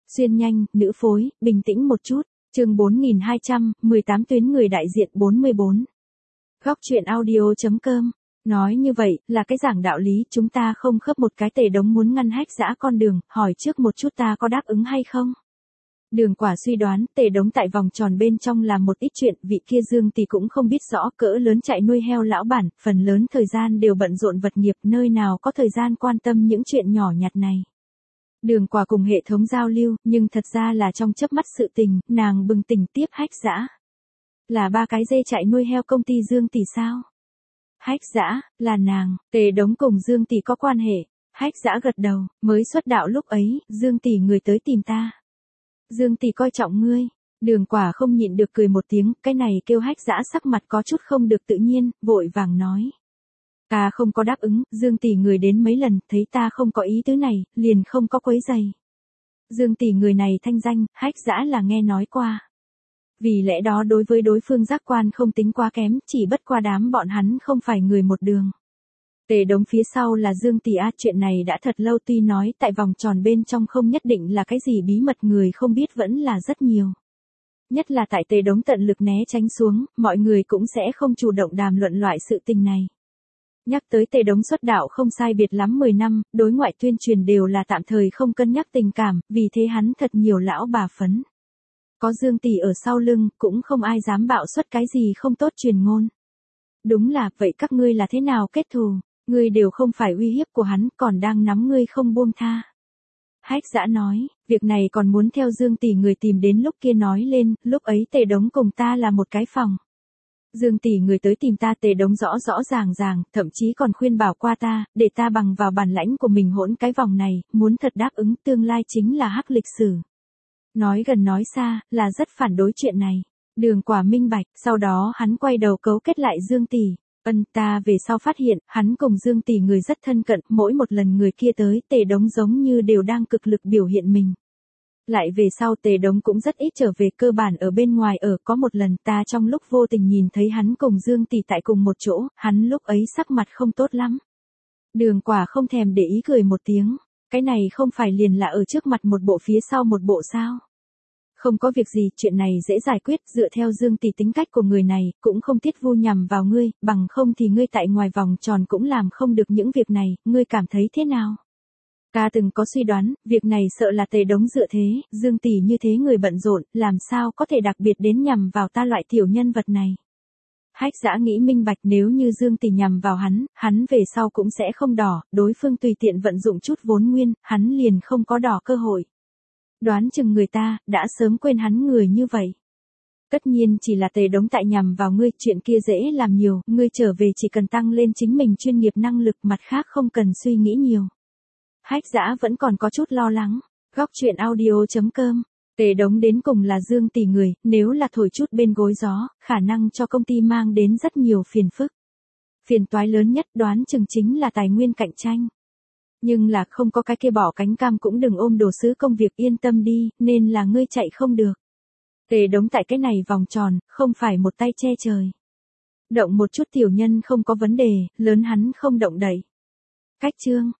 Xuyên nhanh, nữ phối, bình tĩnh một chút. Chương 4218 tuyến người đại diện 44. Góc truyện audio.com. Nói như vậy, là cái giảng đạo lý, chúng ta không khớp một cái. Tề Đống muốn ngăn Hách Dã con đường, hỏi trước một chút ta có đáp ứng hay không? Đường Quả suy đoán, Tề Đống tại vòng tròn bên trong làm một ít chuyện, vị kia Dương Tỷ cũng không biết rõ, cỡ lớn chạy nuôi heo lão bản, phần lớn thời gian đều bận rộn vật nghiệp, nơi nào có thời gian quan tâm những chuyện nhỏ nhặt này. Đường Quả cùng hệ thống giao lưu, nhưng thật ra là trong chớp mắt sự tình, nàng bừng tỉnh tiếp Hách Dã. Là 3 cái dê chạy nuôi heo công ty Dương Tỷ sao? Hách Dã, là nàng. Tề Đống cùng Dương Tỷ có quan hệ. Hách Dã gật đầu, mới xuất đạo lúc ấy, Dương Tỷ người tới tìm ta. Dương Tỷ coi trọng ngươi. Đường Quả không nhịn được cười một tiếng, cái này kêu Hách Dã sắc mặt có chút không được tự nhiên, vội vàng nói. Ta không có đáp ứng, Dương Tỷ người đến mấy lần, thấy ta không có ý tứ này, liền không có quấy giày. Dương Tỷ người này thanh danh, Hách Dã là nghe nói qua. Vì lẽ đó đối với đối phương giác quan không tính quá kém, chỉ bất qua đám bọn hắn không phải người một đường. Tề Đống phía sau là Dương Tỷ a, chuyện này đã thật lâu, tuy nói tại vòng tròn bên trong không nhất định là cái gì bí mật, người không biết vẫn là rất nhiều. Nhất là tại Tề Đống tận lực né tránh xuống, mọi người cũng sẽ không chủ động đàm luận loại sự tình này. Nhắc tới Tề Đống xuất đạo không sai biệt lắm 10 năm, đối ngoại tuyên truyền đều là tạm thời không cân nhắc tình cảm, vì thế hắn thật nhiều lão bà phấn. Có Dương Tỷ ở sau lưng, cũng không ai dám bạo xuất cái gì không tốt truyền ngôn. Đúng là, vậy các ngươi là thế nào kết thù? Ngươi đều không phải uy hiếp của hắn, còn đang nắm ngươi không buông tha. Hách Dã nói, việc này còn muốn theo Dương Tỷ người tìm đến lúc kia nói lên, lúc ấy Tề Đống cùng ta là một cái phòng. Dương Tỷ người tới tìm ta, Tề Đống rõ ràng, thậm chí còn khuyên bảo qua ta, để ta bằng vào bản lãnh của mình hỗn cái vòng này, muốn thật đáp ứng tương lai chính là hắc lịch sử. Nói gần nói xa, là rất phản đối chuyện này. Đường Quả minh bạch, sau đó hắn quay đầu cấu kết lại Dương Tỷ. Ta về sau phát hiện, hắn cùng Dương Tỷ người rất thân cận, mỗi một lần người kia tới, Tề Đống giống như đều đang cực lực biểu hiện mình. Lại về sau Tề Đống cũng rất ít trở về, cơ bản ở bên ngoài ở, có một lần ta trong lúc vô tình nhìn thấy hắn cùng Dương Tỷ tại cùng một chỗ, hắn lúc ấy sắc mặt không tốt lắm. Đường Quả không thèm để ý cười một tiếng, cái này không phải liền là ở trước mặt một bộ phía sau một bộ sao? Không có việc gì, chuyện này dễ giải quyết, dựa theo Dương Tỷ tính cách của người này, cũng không thiết vu nhằm vào ngươi, bằng không thì ngươi tại ngoài vòng tròn cũng làm không được những việc này, ngươi cảm thấy thế nào? Ta từng có suy đoán, việc này sợ là Tề Đống dựa thế, Dương Tỷ như thế người bận rộn, làm sao có thể đặc biệt đến nhằm vào ta loại tiểu nhân vật này. Hách Dã nghĩ minh bạch, nếu như Dương Tỷ nhằm vào hắn về sau cũng sẽ không đỏ, đối phương tùy tiện vận dụng chút vốn nguyên, hắn liền không có đỏ cơ hội. Đoán chừng người ta, đã sớm quên hắn người như vậy. Tất nhiên chỉ là Tề Đống tại nhằm vào ngươi, chuyện kia dễ làm nhiều, ngươi trở về chỉ cần tăng lên chính mình chuyên nghiệp năng lực, mặt khác không cần suy nghĩ nhiều. Hách Dã vẫn còn có chút lo lắng. Góc truyện audio.com. Tề Đống đến cùng là Dương Tỷ người, nếu là thổi chút bên gối gió, khả năng cho công ty mang đến rất nhiều phiền phức. Phiền toái lớn nhất đoán chừng chính là tài nguyên cạnh tranh. Nhưng là không có cái kia bỏ cánh cam cũng đừng ôm đồ sứ công việc, yên tâm đi, nên là ngươi chạy không được. Tề Đống tại cái này vòng tròn, không phải một tay che trời. Động một chút tiểu nhân không có vấn đề, lớn hắn không động đậy. Cách chương.